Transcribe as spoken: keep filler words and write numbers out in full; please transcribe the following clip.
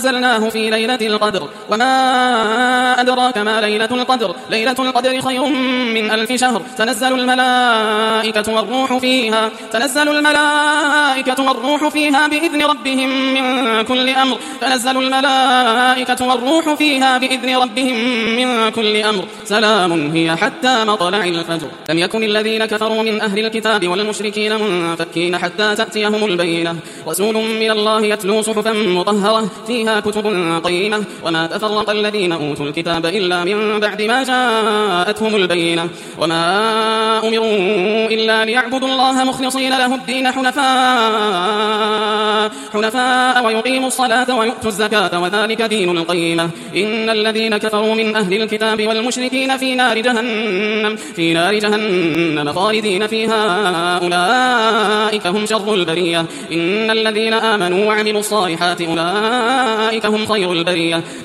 أنزلناه في ليلة القدر وما أدراك ما ليلة القدر ليلة القدر خير من ألف شهر تنزل الملائكة والروح فيها تنزل الملائكة والروح فيها بإذن ربهم من كل أمر تنزل الملائكة والروح فيها بإذن ربهم من كل أمر سلام هي حتى مطلع الفجر. لم يكن الذين كفروا من أهل الكتاب والمشركين منفكين حتى تأتيهم البينة رسول من الله يتلو صحفا مطهرة فيها كتب قيمة وما تفرق الذين أوتوا الكتاب إلا من بعد ما جاءتهم البينة وما أمروا إلا ليعبدوا الله مخلصين له الدين حنفاء حنفاء ويقيموا الصلاة ويؤتوا الزكاة وذلك دين القيمة. إن الذين كفروا من أهل الكتاب والمشركين في نار جهنم في نار جهنم خالدين فيها أولئك هم شر البرية. إن الذين آمنوا وعملوا الصالحات أولئك هم خير البرية.